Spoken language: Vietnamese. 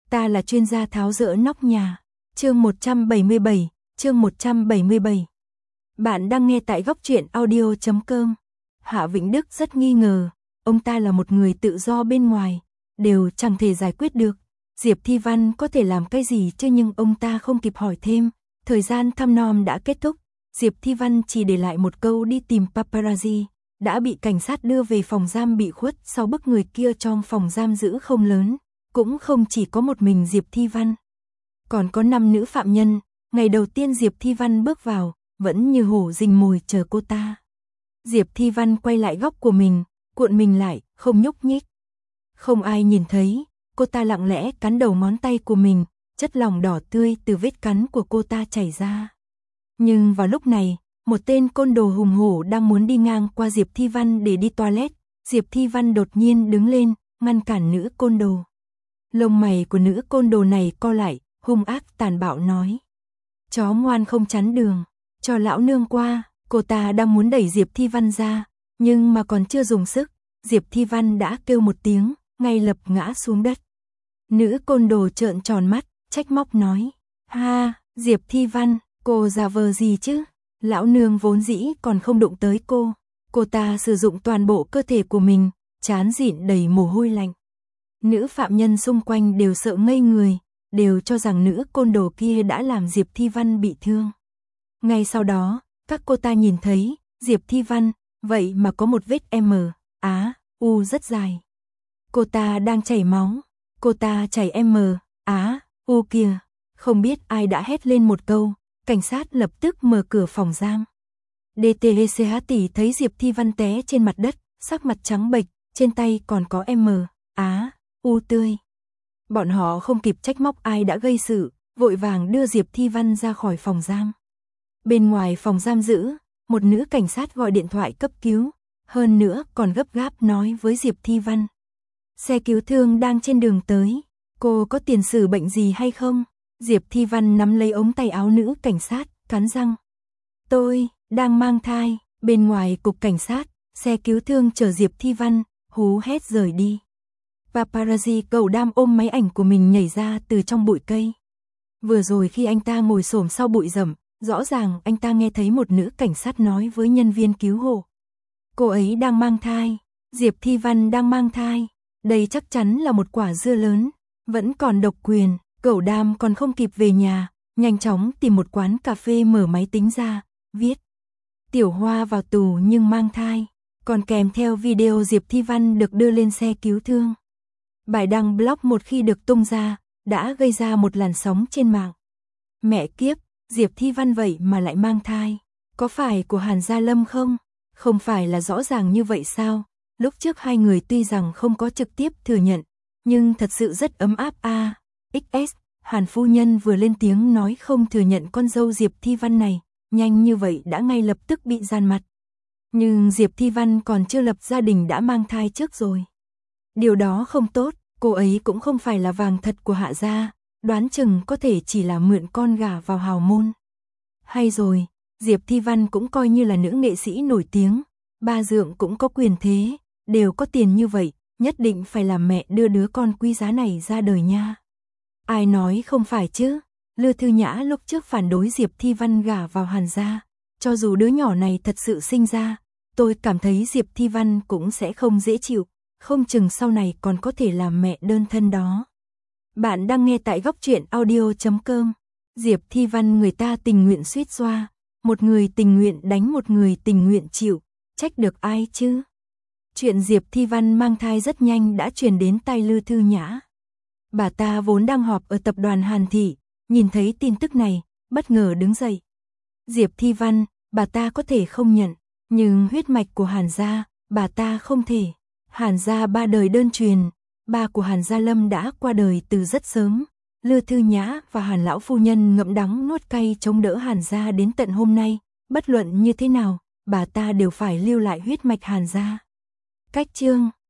Ta là chuyên gia tháo dỡ nóc nhà. Chương 177. Bạn đang nghe tại goctruyện audio.com. Hạ Vĩnh Đức rất nghi ngờ, ông ta là một người tự do bên ngoài, đều chẳng thể giải quyết được. Diệp Thi Văn có thể làm cái gì chứ, nhưng ông ta không kịp hỏi thêm, thời gian thăm nom đã kết thúc. Diệp Thi Văn chỉ để lại một câu đi tìm paparazzi, đã bị cảnh sát đưa về phòng giam bị khuất sau bức người kia. Trong phòng giam giữ không lớn, cũng không chỉ có một mình Diệp Thi Văn, còn có 5 nữ phạm nhân. Ngày đầu tiên Diệp Thi Văn bước vào, vẫn như hổ rình mồi chờ cô ta. Diệp Thi Văn quay lại góc của mình, cuộn mình lại, không nhúc nhích. Không ai nhìn thấy, cô ta lặng lẽ cắn đầu ngón tay của mình, chất lỏng đỏ tươi từ vết cắn của cô ta chảy ra. Nhưng vào lúc này, một tên côn đồ hùng hổ đang muốn đi ngang qua Diệp Thi Văn để đi toilet. Diệp Thi Văn đột nhiên đứng lên, ngăn cản nữ côn đồ. Lông mày của nữ côn đồ này co lại, hung ác tàn bạo nói: chó ngoan không chắn đường, cho lão nương qua. Cô ta đang muốn đẩy Diệp Thi Văn ra, nhưng mà còn chưa dùng sức, Diệp Thi Văn đã kêu một tiếng, ngay lập ngã xuống đất. Nữ côn đồ trợn tròn mắt, trách móc nói: ha, Diệp Thi Văn, cô giả vờ gì chứ? Lão nương vốn dĩ còn không đụng tới cô. Cô ta sử dụng toàn bộ cơ thể của mình, trán dịn đầy mồ hôi lạnh. Nữ phạm nhân xung quanh đều sợ ngây người, đều cho rằng nữ côn đồ kia đã làm Diệp Thi Văn bị thương. Ngay sau đó, các cô ta nhìn thấy, Diệp Thi Văn, vậy mà có một vết U rất dài. Cô ta đang chảy máu, cô ta chảy U kìa. Không biết ai đã hét lên một câu, cảnh sát lập tức mở cửa phòng giam. DTCH tỷ thấy Diệp Thi Văn té trên mặt đất, sắc mặt trắng bệch, trên tay còn có U tươi. Bọn họ không kịp trách móc ai đã gây sự, vội vàng đưa Diệp Thi Văn ra khỏi phòng giam. Bên ngoài phòng giam giữ, một nữ cảnh sát gọi điện thoại cấp cứu, hơn nữa còn gấp gáp nói với Diệp Thi Văn: xe cứu thương đang trên đường tới, cô có tiền sử bệnh gì hay không? Diệp Thi Văn nắm lấy ống tay áo nữ cảnh sát, cắn răng: tôi đang mang thai. Bên ngoài cục cảnh sát, xe cứu thương chở Diệp Thi Văn, hú hét rời đi. Paparazzi cẩu đam ôm máy ảnh của mình nhảy ra từ trong bụi cây. Vừa rồi khi anh ta ngồi xổm sau bụi rậm, rõ ràng anh ta nghe thấy một nữ cảnh sát nói với nhân viên cứu hộ: cô ấy đang mang thai, Diệp Thi Văn đang mang thai. Đây chắc chắn là một quả dưa lớn, vẫn còn độc quyền. Cẩu đam còn không kịp về nhà, nhanh chóng tìm một quán cà phê mở máy tính ra, viết: Tiểu Hoa vào tù nhưng mang thai, còn kèm theo video Diệp Thi Văn được đưa lên xe cứu thương. Bài đăng blog một khi được tung ra, đã gây ra một làn sóng trên mạng. Mẹ kiếp, Diệp Thi Văn vậy mà lại mang thai, có phải của Hàn Gia Lâm không? Không phải là rõ ràng như vậy sao? Lúc trước hai người tuy rằng không có trực tiếp thừa nhận, nhưng thật sự rất ấm áp XS, Hàn phu nhân vừa lên tiếng nói không thừa nhận con dâu Diệp Thi Văn này, nhanh như vậy đã ngay lập tức bị gian mặt. Nhưng Diệp Thi Văn còn chưa lập gia đình đã mang thai trước rồi. Điều đó không tốt, cô ấy cũng không phải là vàng thật của Hạ gia, đoán chừng có thể chỉ là mượn con gả vào hào môn. Hay rồi, Diệp Thi Văn cũng coi như là nữ nghệ sĩ nổi tiếng, ba dượng cũng có quyền thế, đều có tiền như vậy, nhất định phải làm mẹ đưa đứa con quý giá này ra đời nha. Ai nói không phải chứ? Lư Thư Nhã lúc trước phản đối Diệp Thi Văn gả vào Hàn gia, cho dù đứa nhỏ này thật sự sinh ra, tôi cảm thấy Diệp Thi Văn cũng sẽ không dễ chịu, không chừng sau này còn có thể làm mẹ đơn thân đó. Bạn đang nghe tại goctruyện audio.com. Diệp Thi Văn người ta tình nguyện suýt xoa, một người tình nguyện đánh một người tình nguyện chịu, trách được ai chứ? Chuyện Diệp Thi Văn mang thai rất nhanh đã truyền đến tai Lư Thư Nhã. Bà ta vốn đang họp ở tập đoàn Hàn Thị, nhìn thấy tin tức này, bất ngờ đứng dậy. Diệp Thi Văn, bà ta có thể không nhận, nhưng huyết mạch của Hàn gia, bà ta không thể. Hàn gia 3 đời đơn truyền, ba của Hàn Gia Lâm đã qua đời từ rất sớm. Lư Thư Nhã và Hàn lão phu nhân ngậm đắng nuốt cay chống đỡ Hàn gia đến tận hôm nay, bất luận như thế nào, bà ta đều phải lưu lại huyết mạch Hàn gia. Cách chương